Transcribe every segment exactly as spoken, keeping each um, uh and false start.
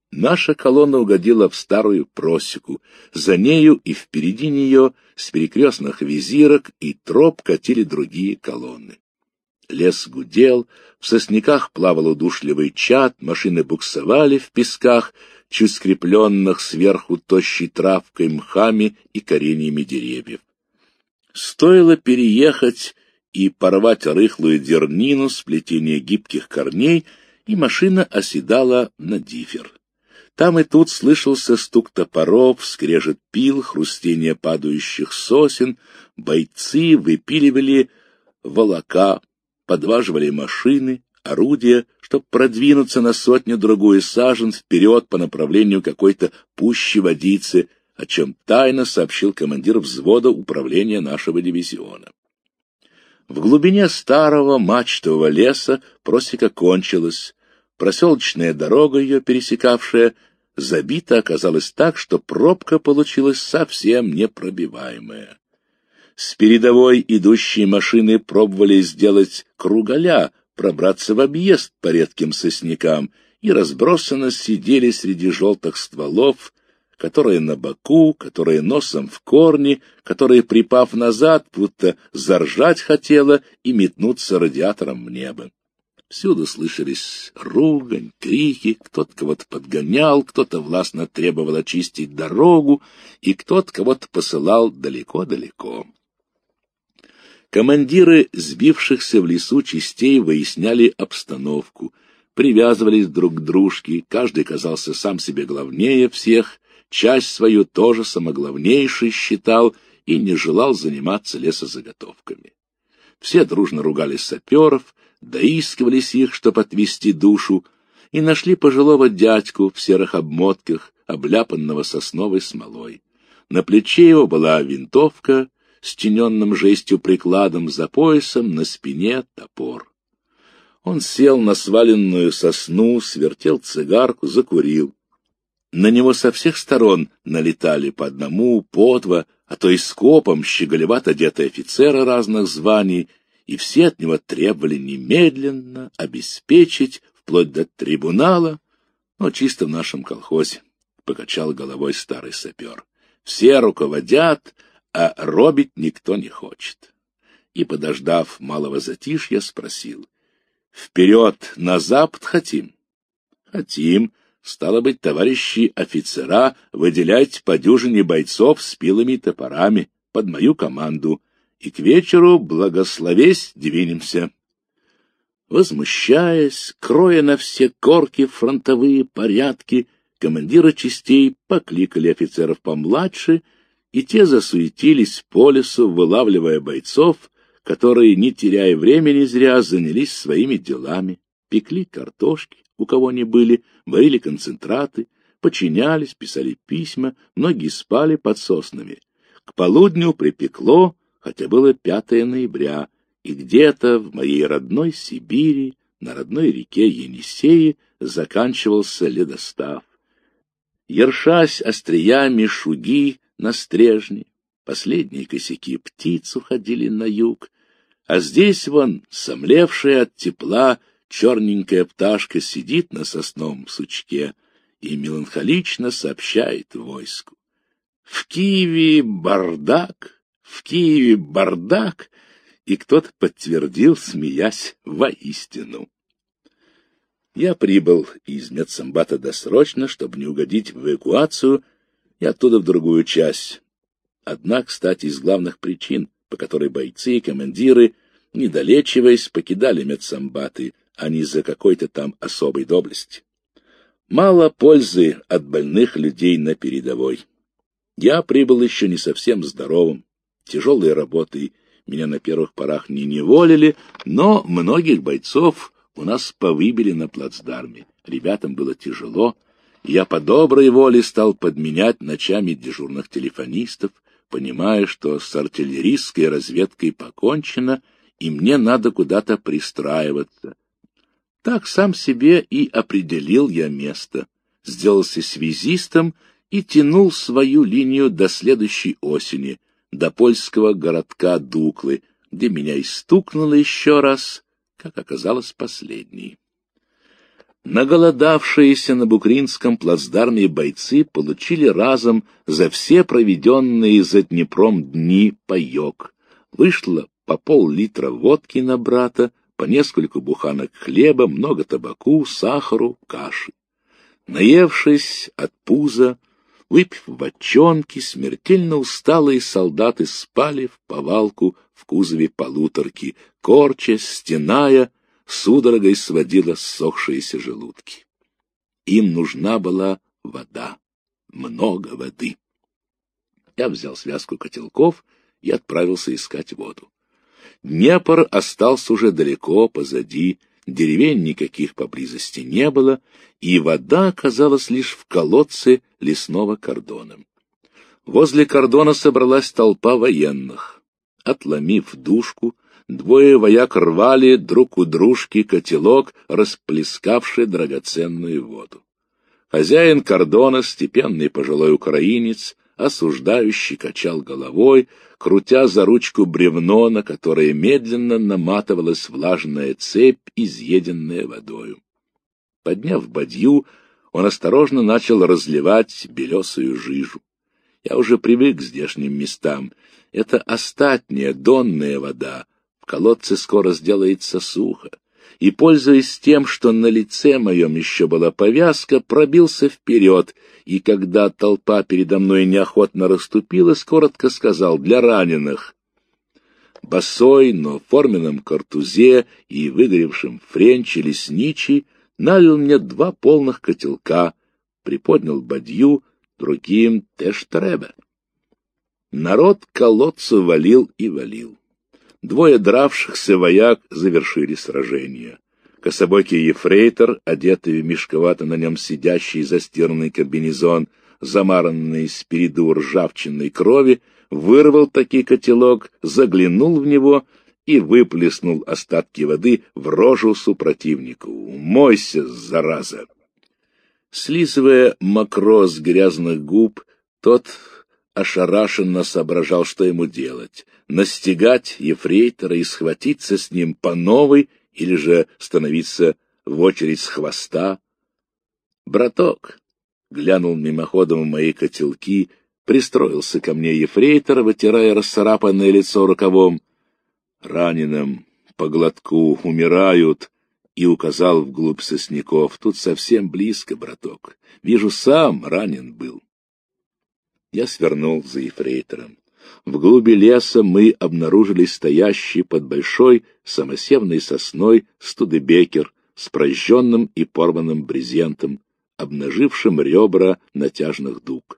Наша колонна угодила в старую просеку. За нею и впереди нее с перекрестных визирок и троп катили другие колонны. Лес гудел, в сосняках плавал удушливый чад, машины буксовали в песках, чуть скрепленных сверху тощей травкой, мхами и кореньями деревьев. Стоило переехать и порвать рыхлую дернину сплетения гибких корней, и машина оседала на диффер. Там и тут слышался стук топоров, скрежет пил, хрустение падающих сосен, бойцы выпиливали волока, подваживали машины, орудия, чтобы продвинуться на сотню-другую сажен вперед по направлению какой-то пущей водицы, о чем тайно сообщил командир взвода управления нашего дивизиона. В глубине старого мачтового леса просека кончилась, проселочная дорога, ее пересекавшая, забита оказалась так, что пробка получилась совсем непробиваемая. С передовой идущие машины пробовали сделать круголя, пробраться в объезд по редким соснякам, и разбросанно сидели среди желтых стволов, которые на боку, которые носом в корни, которые, припав назад, будто заржать хотела и метнуться радиатором в небо. Всюду слышались ругань, крики, кто-то кого-то подгонял, кто-то властно требовал очистить дорогу, и кто-то кого-то посылал далеко-далеко. Командиры сбившихся в лесу частей выясняли обстановку, привязывались друг к дружке, каждый казался сам себе главнее всех, часть свою тоже самоглавнейшей считал и не желал заниматься лесозаготовками. Все дружно ругали саперов, доискивались их, чтоб отвести душу, и нашли пожилого дядьку в серых обмотках, обляпанного сосновой смолой. На плече его была винтовка с тененным жестью прикладом, за поясом, на спине топор. Он сел на сваленную сосну, свертел цигарку, закурил. На него со всех сторон налетали по одному, по два, а то и скопом щеголевато одетые офицеры разных званий, и все от него требовали немедленно обеспечить, вплоть до трибунала, но чисто в нашем колхозе, — покачал головой старый сапер. Все руководят, а робить никто не хочет. И, подождав малого затишья, спросил: — Вперед, на запад хотим? — Хотим. Стало быть, товарищи офицера, выделять по дюжине бойцов с пилами и топорами под мою команду, и к вечеру, благословесь, двинемся. Возмущаясь, кроя на все корки фронтовые порядки, командиры частей покликали офицеров помладше, и те засуетились по лесу, вылавливая бойцов, которые, не теряя времени зря, занялись своими делами, пекли картошки, у кого они были, варили концентраты, подчинялись, писали письма, многие спали под соснами. К полудню припекло, хотя было пятое ноября, и где-то в моей родной Сибири, на родной реке Енисее, заканчивался ледостав. Ершась остриями шуги на стрежне, последние косяки птиц уходили на юг, а здесь вон, сомлевшая от тепла, черненькая пташка сидит на сосновом сучке и меланхолично сообщает войску: в Киеве бардак, в Киеве бардак, и кто-то подтвердил, смеясь, воистину. Я прибыл из медсанбата досрочно, чтобы не угодить в эвакуацию и оттуда в другую часть. Одна, кстати, из главных причин, по которой бойцы и командиры, недолечиваясь, покидали медсанбаты, а не из-за какой-то там особой доблести. Мало пользы от больных людей на передовой. Я прибыл еще не совсем здоровым. Тяжелые работы меня на первых порах не неволили, но многих бойцов у нас повыбили на плацдарме. Ребятам было тяжело, и я по доброй воле стал подменять ночами дежурных телефонистов, понимая, что с артиллерийской разведкой покончено, и мне надо куда-то пристраиваться. Так сам себе и определил я место, сделался связистом и тянул свою линию до следующей осени, до польского городка Дуклы, где меня и стукнуло еще раз, как оказалось, последний. Наголодавшиеся на Букринском плацдарме бойцы получили разом за все проведенные за Днепром дни паёк. Вышло по пол-литра водки на брата, по нескольку буханок хлеба, много табаку, сахару, каши. Наевшись от пуза, выпив бочонки, смертельно усталые солдаты спали в повалку в кузове полуторки, корчась, стеная, судорогой сводила ссохшиеся желудки. Им нужна была вода, много воды. Я взял связку котелков и отправился искать воду. Днепр остался уже далеко позади, деревень никаких поблизости не было, и вода оказалась лишь в колодце лесного кордона. Возле кордона собралась толпа военных. Отломив дужку, двое вояк рвали друг у дружки котелок, расплескавший драгоценную воду. Хозяин кордона, степенный пожилой украинец, осуждающий качал головой, крутя за ручку бревно, на которое медленно наматывалась влажная цепь, изъеденная водою. Подняв бадью, он осторожно начал разливать белесую жижу. Я уже привык к здешним местам. Это остатняя донная вода. В колодце скоро сделается сухо. И, пользуясь тем, что на лице моем еще была повязка, пробился вперед, и когда толпа передо мной неохотно расступилась, коротко сказал: «Для раненых». Босой, но в форменном картузе и выгоревшем френче лесничий налил мне два полных котелка, приподнял бадью, другим теж треба. Народ к колодцу валил и валил. Двое дравшихся вояк завершили сражение. Кособокий ефрейтор, одетый в мешковато на нем сидящий застиранный комбинезон, замаранный спереду ржавчиной крови, вырвал таки котелок, заглянул в него и выплеснул остатки воды в рожу супротивнику. «Умойся, зараза!» Слизывая мокро с грязных губ, тот ошарашенно соображал, что ему делать — настигать ефрейтора и схватиться с ним по новой или же становиться в очередь с хвоста. «Браток», — глянул мимоходом в мои котелки, пристроился ко мне ефрейтор, вытирая расцарапанное лицо рукавом. «Раненым по глотку умирают», и указал вглубь сосняков. «Тут совсем близко, браток. Вижу, сам ранен был». Я свернул за ефрейтором. В глуби леса мы обнаружили стоящий под большой самосевной сосной студебекер с прожженным и порванным брезентом, обнажившим ребра натяжных дуг.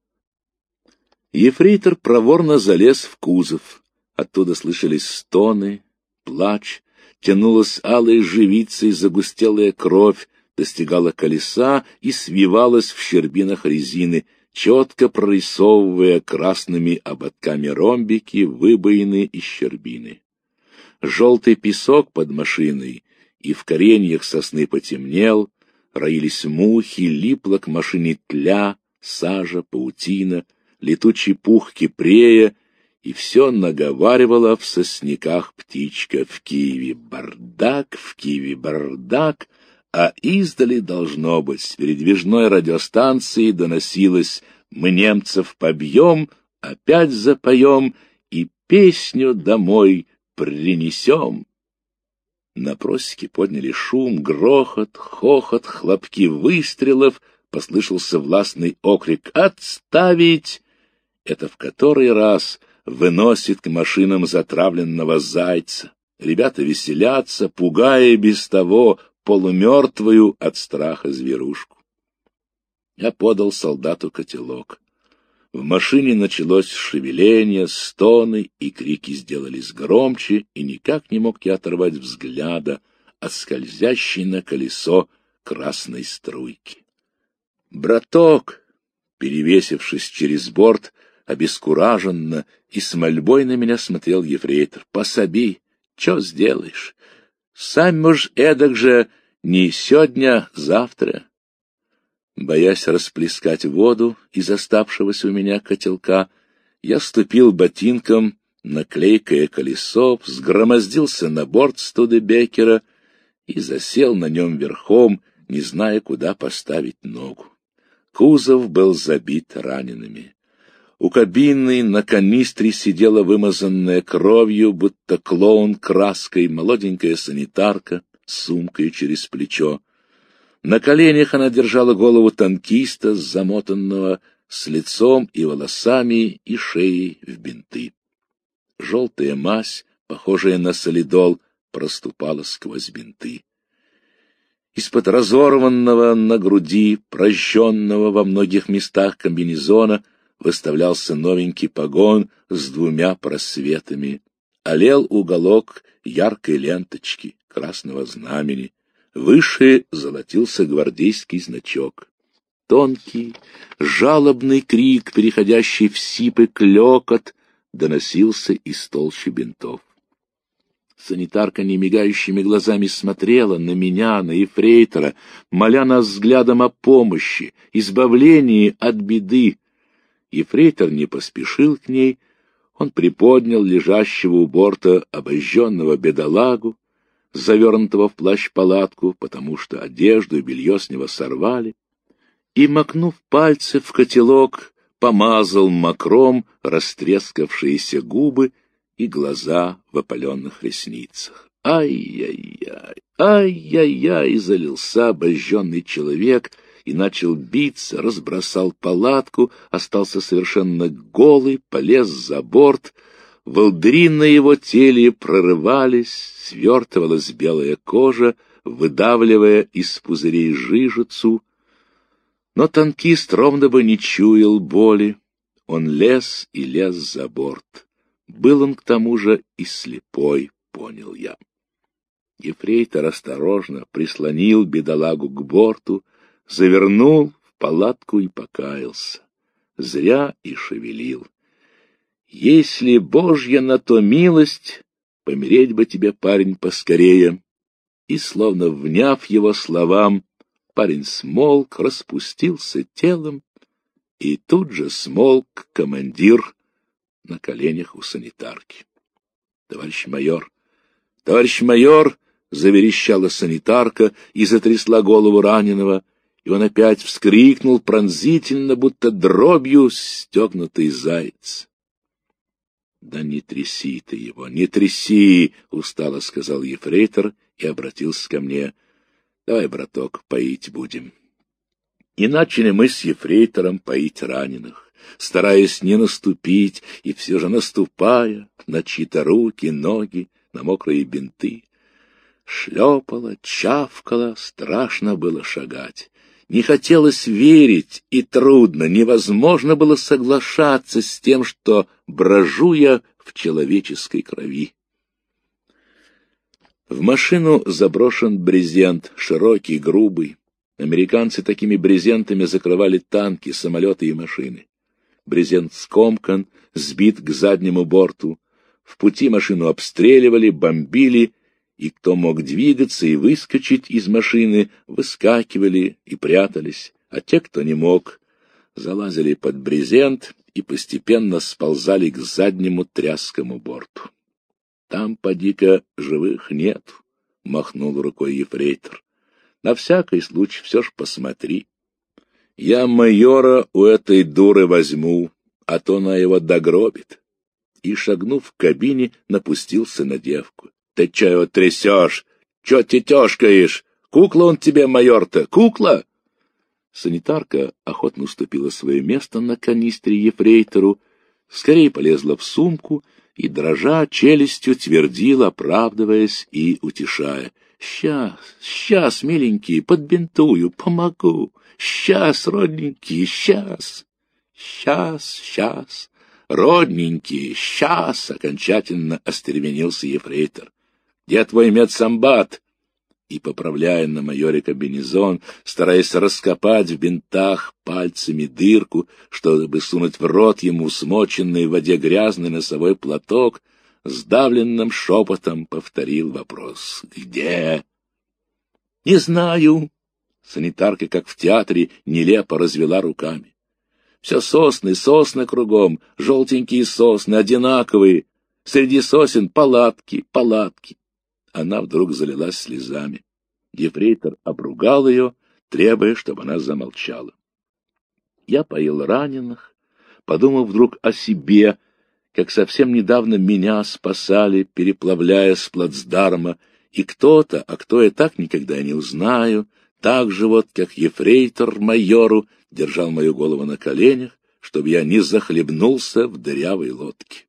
Ефрейтор проворно залез в кузов. Оттуда слышались стоны, плач, тянулась алой живицей загустелая кровь, достигала колеса и свивалась в щербинах резины, четко прорисовывая красными ободками ромбики, выбоины и щербины. Желтый песок под машиной и в кореньях сосны потемнел, роились мухи, липла к машине тля, сажа, паутина, летучий пух кипрея, и все наговаривала в сосняках птичка: в Киеве бардак, в Киеве бардак, а издали, должно быть, с передвижной радиостанции доносилось: мы немцев побьем, опять запоем и песню домой принесем. На просеке подняли шум, грохот, хохот, хлопки выстрелов, послышался властный окрик: «Отставить!» Это в который раз выносит к машинам затравленного зайца. Ребята веселятся, пугая без того полумертвую от страха зверушку. Я подал солдату котелок. В машине началось шевеление, стоны, и крики сделались громче, и никак не мог я оторвать взгляда от скользящей на колесо красной струйки. «Браток!» Перевесившись через борт, обескураженно и с мольбой на меня смотрел ефрейтор: «Пособи, чё сделаешь? Сам, муж, эдак же не сегодня, завтра». Боясь расплескать воду из оставшегося у меня котелка, я ступил ботинком на клейкое колесо, взгромоздился на борт студебекера и засел на нем верхом, не зная, куда поставить ногу. Кузов был забит ранеными. У кабины на канистре сидела вымазанная кровью, будто клоун краской, молоденькая санитарка с сумкой через плечо. На коленях она держала голову танкиста, замотанного с лицом и волосами и шеей в бинты. Желтая мазь, похожая на солидол, проступала сквозь бинты. Из-под разорванного на груди, прожженного во многих местах комбинезона, выставлялся новенький погон с двумя просветами. Олел уголок яркой ленточки, красного знамени. Выше золотился гвардейский значок. Тонкий, жалобный крик, переходящий в сип и клёкот, доносился из толщи бинтов. Санитарка немигающими глазами смотрела на меня, на ефрейтора, моля нас взглядом о помощи, избавлении от беды. Ефрейтор не поспешил к ней, он приподнял лежащего у борта обожженного бедолагу, завернутого в плащ-палатку, потому что одежду и белье с него сорвали, и, макнув пальцы в котелок, помазал мокром растрескавшиеся губы и глаза в опаленных ресницах. Ай-яй-яй, ай-яй-яй, залился обожженный человек и начал биться, разбросал палатку, остался совершенно голый, полез за борт. Волдыри на его теле прорывались, свертывалась белая кожа, выдавливая из пузырей жижицу. Но танкист ровно бы не чуял боли. Он лез и лез за борт. Был он к тому же и слепой, понял я. Ефрейтор осторожно прислонил бедолагу к борту, завернул в палатку и покаялся. Зря и шевелил. Если Божья на то милость, помереть бы тебе, парень, поскорее. И, словно вняв его словам, парень смолк, распустился телом, и тут же смолк командир на коленях у санитарки. — Товарищ майор! Товарищ майор! — заверещала санитарка и затрясла голову раненого, и он опять вскрикнул пронзительно, будто дробью стегнутый заяц. — Да не тряси ты его, не тряси! — устало сказал ефрейтор и обратился ко мне. — Давай, браток, поить будем. И начали мы с ефрейтором поить раненых, стараясь не наступить и все же наступая на чьи-то руки, ноги, на мокрые бинты. Шлепало, чавкало, страшно было шагать. Не хотелось верить, и трудно, невозможно было соглашаться с тем, что брожу я в человеческой крови. В машину заброшен брезент, широкий, грубый. Американцы такими брезентами закрывали танки, самолеты и машины. Брезент скомкан, сбит к заднему борту. В пути машину обстреливали, бомбили, и кто мог двигаться и выскочить из машины, выскакивали и прятались, а те, кто не мог, залазили под брезент и постепенно сползали к заднему тряскому борту. Там, поди-ка, живых нет, — махнул рукой ефрейтор. На всякий случай все ж посмотри. Я майора у этой дуры возьму, а то она его догробит. И, шагнув к кабине, напустился на девку. Ты чё его трясешь? Чё тетёшкаешь? Кукла он тебе, майор-то, кукла? Санитарка охотно уступила свое место на канистре ефрейтору, скорее полезла в сумку и, дрожа челюстью, твердила, оправдываясь и утешая. «Сейчас, сейчас, миленький, подбинтую, помогу. Сейчас, родненький, сейчас. Сейчас, сейчас. Родненький, сейчас!» — окончательно остервенился ефрейтор. «Где твой медсамбат?» И, поправляя на майоре комбинезон, стараясь раскопать в бинтах пальцами дырку, чтобы сунуть в рот ему смоченный в воде грязный носовой платок, сдавленным шепотом повторил вопрос. «Где?» «Не знаю». Санитарка, как в театре, нелепо развела руками. «Все сосны, сосны кругом, желтенькие сосны, одинаковые. Среди сосен палатки, палатки». Она вдруг залилась слезами. Ефрейтор обругал ее требуя, чтобы она замолчала. Я поил раненых, подумав вдруг о себе, как совсем недавно меня спасали, переплавляя с плацдарма, и кто-то, а кто я так никогда не узнаю, так же вот, как ефрейтор майору, держал мою голову на коленях, чтобы я не захлебнулся в дырявой лодке.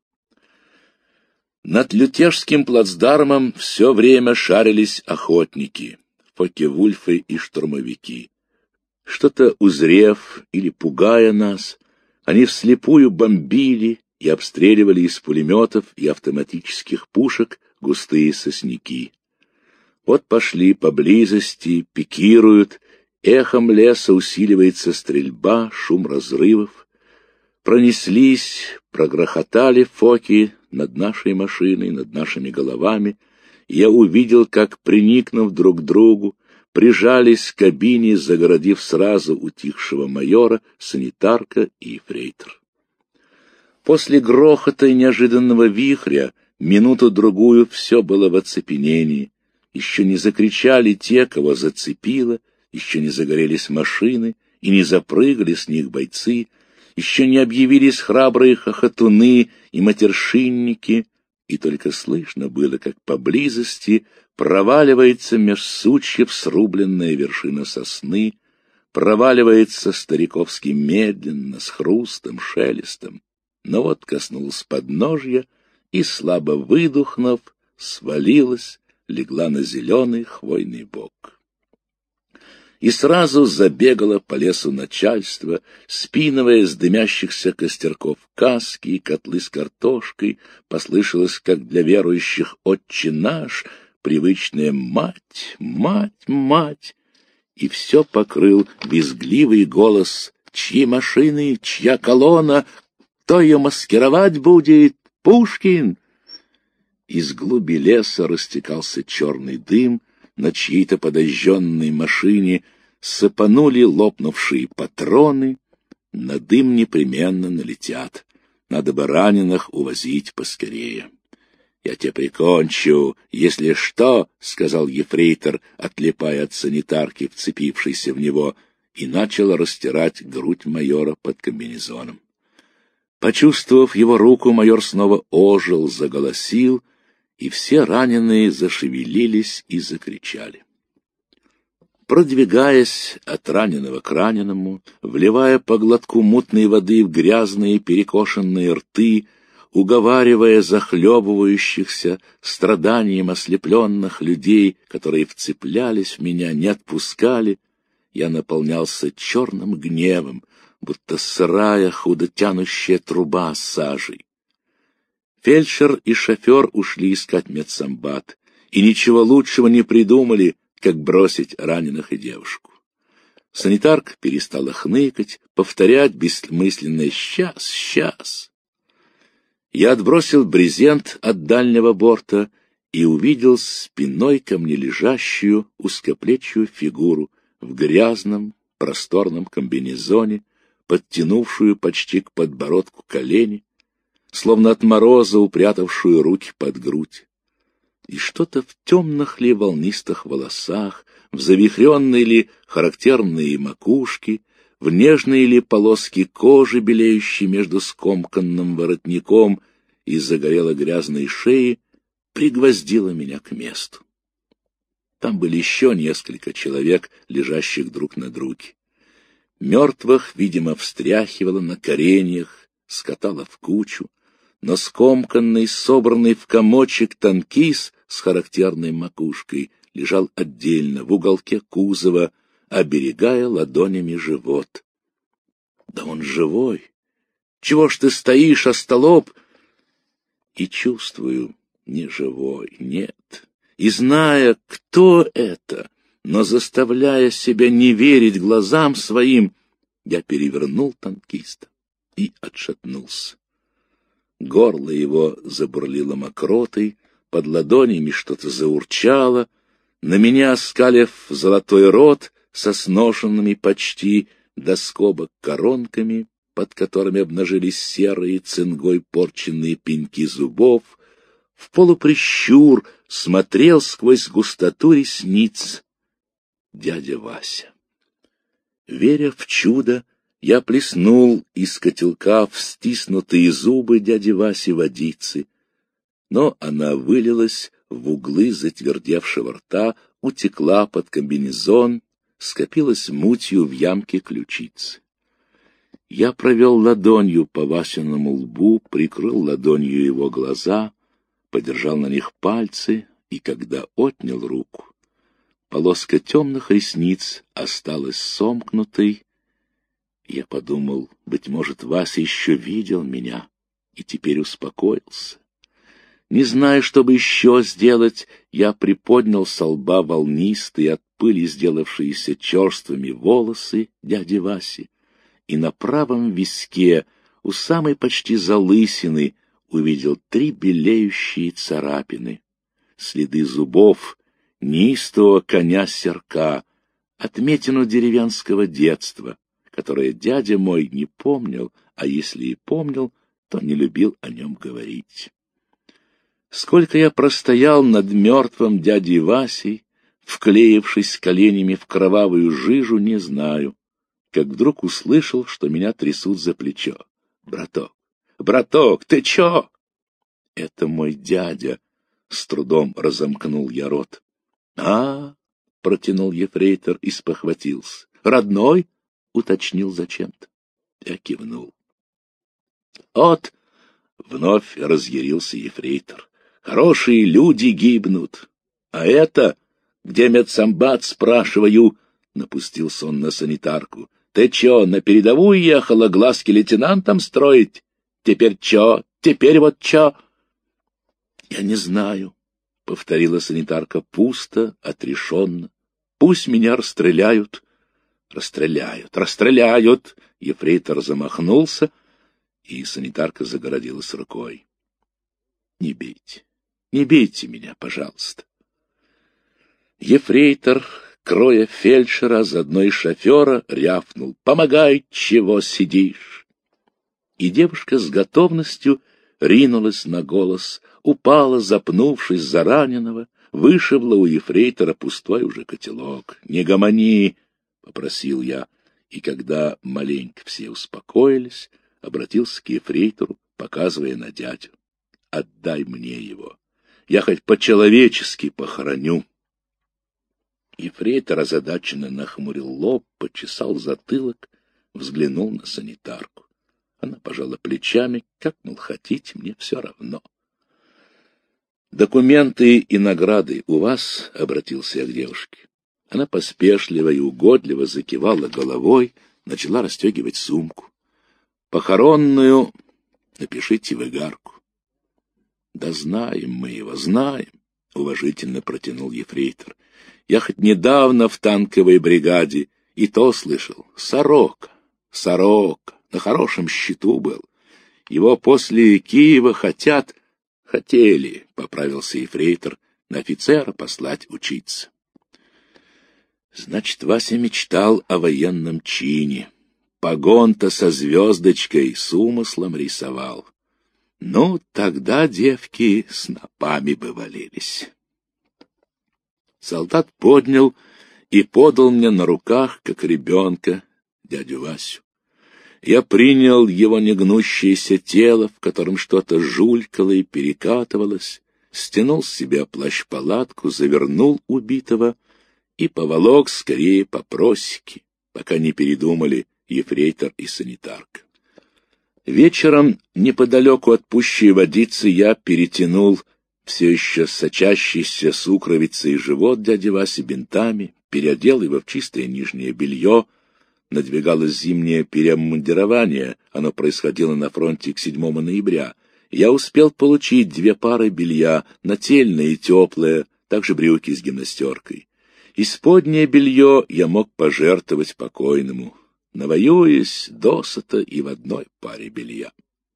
Над Лютежским плацдармом все время шарились охотники, фокке-вульфы и штурмовики. Что-то узрев или пугая нас, они вслепую бомбили и обстреливали из пулеметов и автоматических пушек густые сосняки. Вот пошли поблизости, пикируют, эхом леса усиливается стрельба, шум разрывов. Пронеслись, прогрохотали фоки над нашей машиной, над нашими головами. Я увидел, как, приникнув друг к другу, прижались к кабине, загородив сразу утихшего майора, санитарка и ефрейтор. После грохота и неожиданного вихря минуту-другую все было в оцепенении. Еще не закричали те, кого зацепило, еще не загорелись машины и не запрыгали с них бойцы, еще не объявились храбрые хохотуны и матершинники, и только слышно было, как поблизости проваливается меж сучьев срубленная вершина сосны, проваливается стариковски медленно, с хрустом, шелестом. Но вот коснулась подножья и, слабо выдохнув, свалилась, легла на зеленый хвойный бок. И сразу забегало по лесу начальство, спинывая с дымящихся костерков каски и котлы с картошкой, послышалось, как для верующих «Отче наш», привычное «Мать, мать, мать», и все покрыл визгливый голос «Чьи машины, чья колонна, кто ее маскировать будет? Пушкин!» Из глуби леса растекался черный дым, на чьей-то подожженной машине сыпанули лопнувшие патроны, на дым непременно налетят. Надо бы раненых увозить поскорее. «Я тебя прикончу, если что», — сказал ефрейтор, отлипая от санитарки, вцепившейся в него, и начал растирать грудь майора под комбинезоном. Почувствовав его руку, майор снова ожил, заголосил, и все раненые зашевелились и закричали. Продвигаясь от раненого к раненому, вливая по глотку мутной воды в грязные перекошенные рты, уговаривая захлебывающихся страданием ослепленных людей, которые вцеплялись в меня, не отпускали, я наполнялся черным гневом, будто сырая, худо тянущая труба с сажей. Фельдшер и шофер ушли искать медсамбат, и ничего лучшего не придумали, как бросить раненых и девушку. Санитарка перестала хныкать, повторять бессмысленное «сейчас, сейчас». Я отбросил брезент от дальнего борта и увидел спиной ко мне лежащую узкоплечью фигуру в грязном просторном комбинезоне, подтянувшую почти к подбородку колени, словно от мороза упрятавшую руки под грудь. И что-то в темных ли волнистых волосах, в завихренной ли характерные макушки, в нежные ли полоски кожи, белеющей между скомканным воротником и загорело грязной шеи, пригвоздило меня к месту. Там были еще несколько человек, лежащих друг на друге. Мертвых, видимо, встряхивало на кореньях, скатало в кучу, но скомканный, собранный в комочек танкист с характерной макушкой лежал отдельно в уголке кузова, оберегая ладонями живот. Да он живой! Чего ж ты стоишь, остолоп? И чувствую, не живой, нет. И зная, кто это, но заставляя себя не верить глазам своим, я перевернул танкиста и отшатнулся. Горло его забурлило мокротой, под ладонями что-то заурчало, на меня, оскалив золотой рот со сношенными почти до скобок коронками, под которыми обнажились серые цингой порченные пеньки зубов, в полуприщур смотрел сквозь густоту ресниц дядя Вася. Веря в чудо, я плеснул из котелка в стиснутые зубы дяди Васи водицы, но она вылилась в углы затвердевшего рта, утекла под комбинезон, скопилась мутью в ямке ключицы. Я провел ладонью по Васиному лбу, прикрыл ладонью его глаза, подержал на них пальцы, и когда отнял руку, полоска темных ресниц осталась сомкнутой. Я подумал, быть может, Вася еще видел меня и теперь успокоился. Не зная, что бы еще сделать, я приподнял со лба волнистые, от пыли сделавшиеся черствыми волосы дяди Васи, и на правом виске, у самой почти залысины, увидел три белеющие царапины, следы зубов неистового коня-серка, отметину деревенского детства, которое дядя мой не помнил, а если и помнил, то не любил о нем говорить. Сколько я простоял над мертвым дядей Васей, вклеившись коленями в кровавую жижу, не знаю, как вдруг услышал, что меня трясут за плечо. «Браток! Браток, ты чё?» «Это мой дядя!» — с трудом разомкнул я рот. «А, — протянул ефрейтор и спохватился. — Родной? — уточнил зачем-то. Я кивнул. «От! — вновь разъярился ефрейтор. — Хорошие люди гибнут. А это, где медсамбат, спрашиваю, — напустился он на санитарку. — Ты чё, на передовую ехала глазки лейтенантам строить? Теперь чё? Теперь вот чё? — Я не знаю, — повторила санитарка пусто, отрешенно. — Пусть меня расстреляют. — Расстреляют, расстреляют! Ефрейтор замахнулся, и санитарка загородилась рукой. — Не бейте, не бейте меня, пожалуйста. Ефрейтор, кроя фельдшера, заодно и шофера, рявкнул: «Помогай, чего сидишь!» И девушка с готовностью ринулась на голос, упала, запнувшись за раненого, вышибла у ефрейтора пустой уже котелок. «Не гомони!» — попросил я, и когда маленько все успокоились, обратился к ефрейтору, показывая на дядю: «Отдай мне его, я хоть по-человечески похороню». Ефрейтор озадаченно нахмурил лоб, почесал затылок, взглянул на санитарку. Она пожала плечами, как, мол, хотите, мне все равно. «Документы и награды у вас?» — обратился я к девушке. Она поспешливо и угодливо закивала головой, начала расстегивать сумку. «Похоронную напишите в игарку». «Да знаем мы его, знаем», — уважительно протянул ефрейтор. «Я хоть недавно в танковой бригаде и то слышал. Сорока, Сорока, на хорошем счету был. Его после Киева хотят...» «Хотели», — поправился ефрейтор, — «на офицера послать учиться». Значит, Вася мечтал о военном чине. Погон-то со звездочкой с умыслом рисовал. Ну, тогда девки снопами бы валились. Солдат поднял и подал мне на руках, как ребенка, дядю Васю. Я принял его негнущееся тело, в котором что-то жулькало и перекатывалось, стянул с себя плащ-палатку, завернул убитого и поволок скорее по просеке, пока не передумали ефрейтор и санитарка. Вечером, неподалеку от пущей водицы, я перетянул все еще сочащийся сукровицей живот дяди Васи бинтами, переодел его в чистое нижнее белье. Надвигалось зимнее переобмундирование, оно происходило на фронте к седьмому ноября. Я успел получить две пары белья, нательное и теплое, также брюки с гимнастеркой. Исподнее белье я мог пожертвовать покойному, навоюясь досыта и в одной паре белья.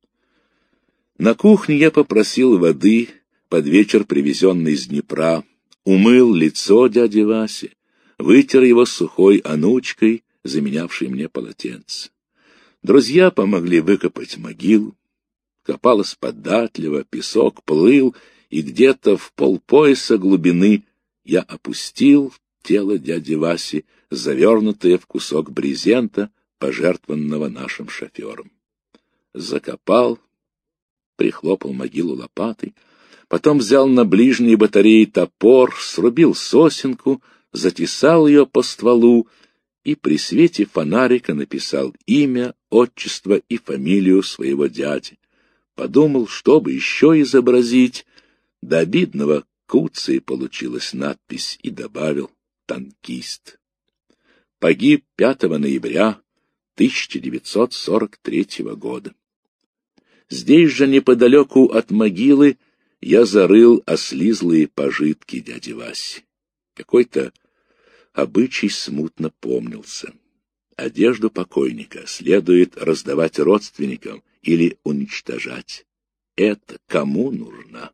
На кухне я попросил воды, под вечер привезенной из Днепра, умыл лицо дяди Васи, вытер его сухой анучкой, заменявшей мне полотенце. Друзья помогли выкопать могилу. Копалось податливо, песок плыл, и где-то в полпояса глубины я опустил тело дяди Васи, завернутое в кусок брезента, пожертвованного нашим шофером. Закопал, прихлопал могилу лопатой, потом взял на ближней батарее топор, срубил сосенку, затесал ее по стволу и при свете фонарика написал имя, отчество и фамилию своего дяди. Подумал, чтобы еще изобразить. До обидного куцей получилась надпись, и добавил «танкист». Погиб пятого ноября тысяча девятьсот сорок третьего года. Здесь же, неподалеку от могилы, я зарыл ослизлые пожитки дяди Васи. Какой-то обычай смутно помнился. Одежду покойника следует раздавать родственникам или уничтожать. Это кому нужна?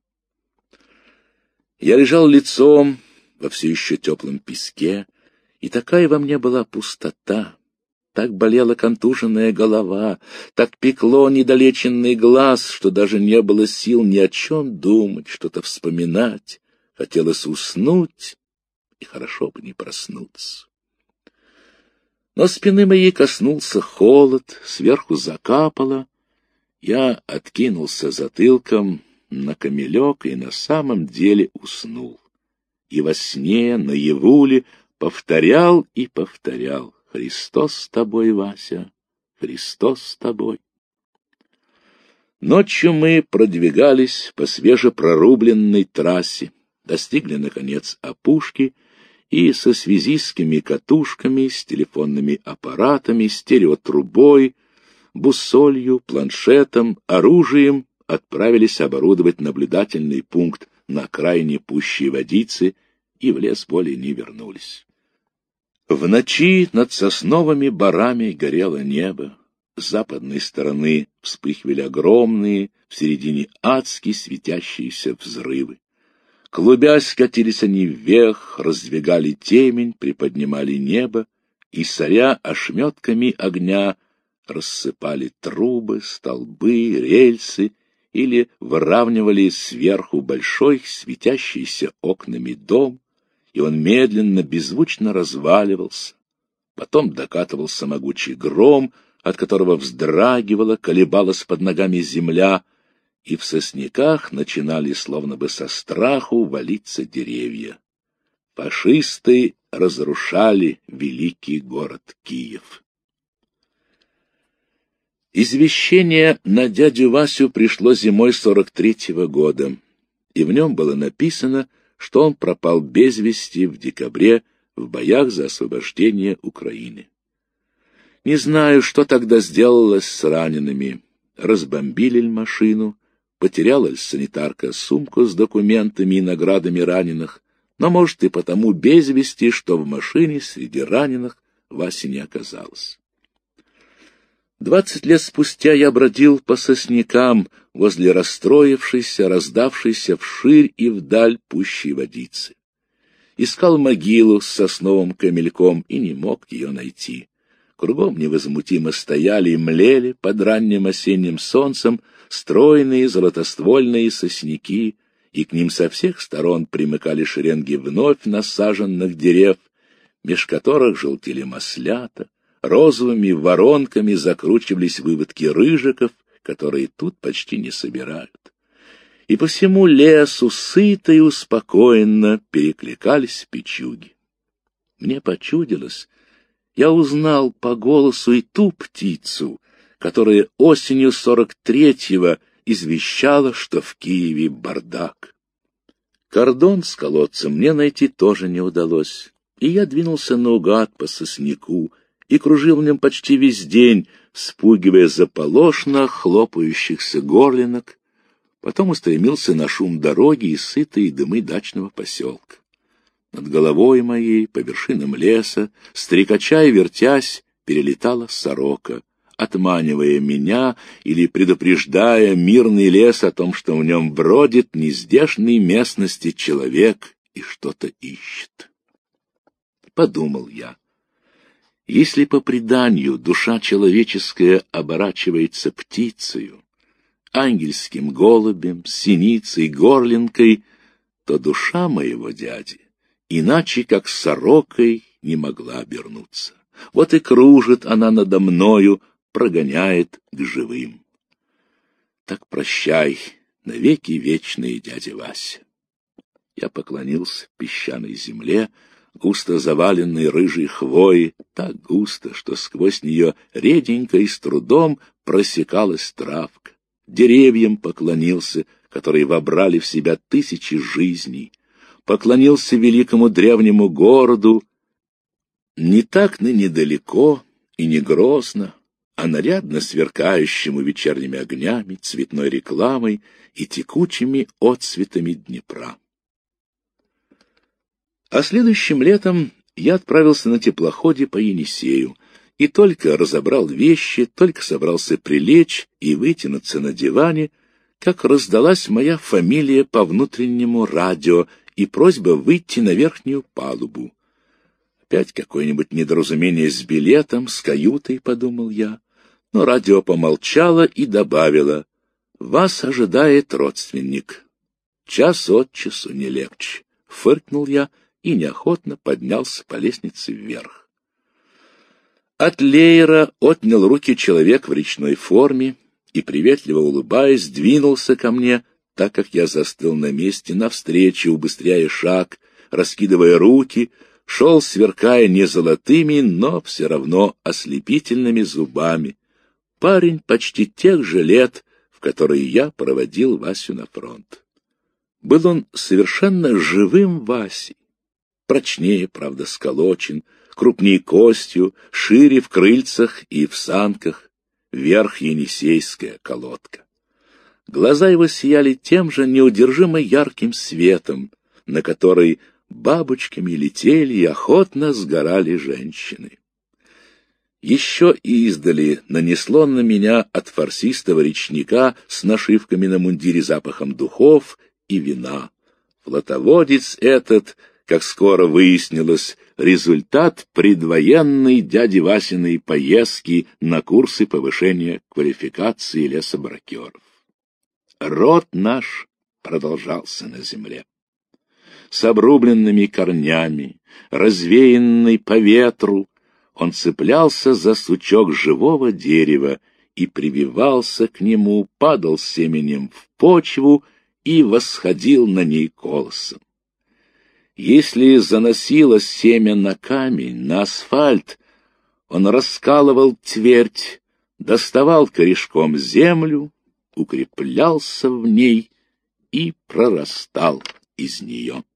Я лежал лицом во все еще теплом песке, и такая во мне была пустота. Так болела контуженная голова, так пекло недолеченный глаз, что даже не было сил ни о чем думать, что-то вспоминать. Хотелось уснуть, и хорошо бы не проснуться. Но спины моей коснулся холод, сверху закапало. Я откинулся затылком на камелек и на самом деле уснул. И во сне, наяву ли, повторял и повторял: «Христос с тобой, Вася, Христос с тобой». Ночью мы продвигались по свежепрорубленной трассе, достигли, наконец, опушки и со связистскими катушками, с телефонными аппаратами, стереотрубой, буссолью, планшетом, оружием отправились оборудовать наблюдательный пункт на окраине пущей Водицы и в лес более не вернулись. В ночи над сосновыми барами горело небо. С западной стороны вспыхивали огромные, в середине адски светящиеся взрывы. Клубясь, катились они вверх, раздвигали темень, приподнимали небо и, соря ошметками огня, рассыпали трубы, столбы, рельсы или выравнивали сверху большой светящийся окнами дом, и он медленно, беззвучно разваливался. Потом докатывался могучий гром, от которого вздрагивала, колебалась под ногами земля, и в сосняках начинали, словно бы со страху, валиться деревья. Фашисты разрушали великий город Киев. Извещение на дядю Васю пришло зимой сорок третьего года, и в нем было написано, что он пропал без вести в декабре в боях за освобождение Украины. Не знаю, что тогда сделалось с ранеными. Разбомбили ли машину, потеряла ли санитарка сумку с документами и наградами раненых, но, может, и потому без вести, что в машине среди раненых Васи не оказалось. Двадцать лет спустя я бродил по соснякам возле расстроившейся, раздавшейся вширь и вдаль пущей Водицы. Искал могилу с сосновым камельком и не мог ее найти. Кругом невозмутимо стояли и млели под ранним осенним солнцем стройные золотоствольные сосняки, и к ним со всех сторон примыкали шеренги вновь насаженных дерев, меж которых желтели маслята, розовыми воронками закручивались выводки рыжиков, которые тут почти не собирают. И по всему лесу сыто и успокоенно перекликались печуги. Мне почудилось, я узнал по голосу и ту птицу, которая осенью сорок третьего извещала, что в Киеве бардак. Кордон с колодцем мне найти тоже не удалось, и я двинулся наугад по сосняку и кружил в нем почти весь день, спугивая заполошно хлопающихся горлинок, потом устремился на шум дороги и сытые дымы дачного поселка. Над головой моей, по вершинам леса, стрекоча и вертясь, перелетала сорока, отманивая меня или предупреждая мирный лес о том, что в нем бродит нездешней местности человек и что-то ищет. Подумал я, если по преданию душа человеческая оборачивается птицею, ангельским голубем, синицей, горлинкой, то душа моего дяди иначе как сорокой не могла обернуться. Вот и кружит она надо мною, прогоняет к живым. Так прощай, навеки вечные, дядя Вася. Я поклонился песчаной земле, густо заваленной рыжей хвоей, так густо, что сквозь нее реденько и с трудом просекалась травка. Деревьям поклонился, которые вобрали в себя тысячи жизней. Поклонился великому древнему городу, не так ныне далеко и не грозно, а нарядно сверкающему вечерними огнями, цветной рекламой и текучими отцветами Днепра. А следующим летом я отправился на теплоходе по Енисею, и только разобрал вещи, только собрался прилечь и вытянуться на диване, как раздалась моя фамилия по внутреннему радио и просьба выйти на верхнюю палубу. Опять какое-нибудь недоразумение с билетом, с каютой, подумал я, но радио помолчало и добавило: «Вас ожидает родственник». Час от часу не легче. Фыркнул я и неохотно поднялся по лестнице вверх. От леера отнял руки человек в речной форме и, приветливо улыбаясь, двинулся ко мне, так как я застыл на месте, навстречу, убыстряя шаг, раскидывая руки, шел, сверкая не золотыми, но все равно ослепительными зубами. Парень почти тех же лет, в которые я проводил Васю на фронт. Был он совершенно живым Васей. Прочнее, правда, сколочен, крупнее костью, шире в крыльцах и в санках, верх енисейская колодка. Глаза его сияли тем же неудержимо ярким светом, на который бабочками летели и охотно сгорали женщины. Еще издали нанесло на меня от фарсистого речника с нашивками на мундире запахом духов и вина. Флотоводец этот, как скоро выяснилось, результат предвоенной дяди Васиной поездки на курсы повышения квалификации лесобракеров. Род наш продолжался на земле. С обрубленными корнями, развеянный по ветру, он цеплялся за сучок живого дерева и прививался к нему, падал семенем в почву и восходил на ней колосом. Если заносило семя на камень, на асфальт, он раскалывал твердь, доставал корешком землю, укреплялся в ней и прорастал из нее.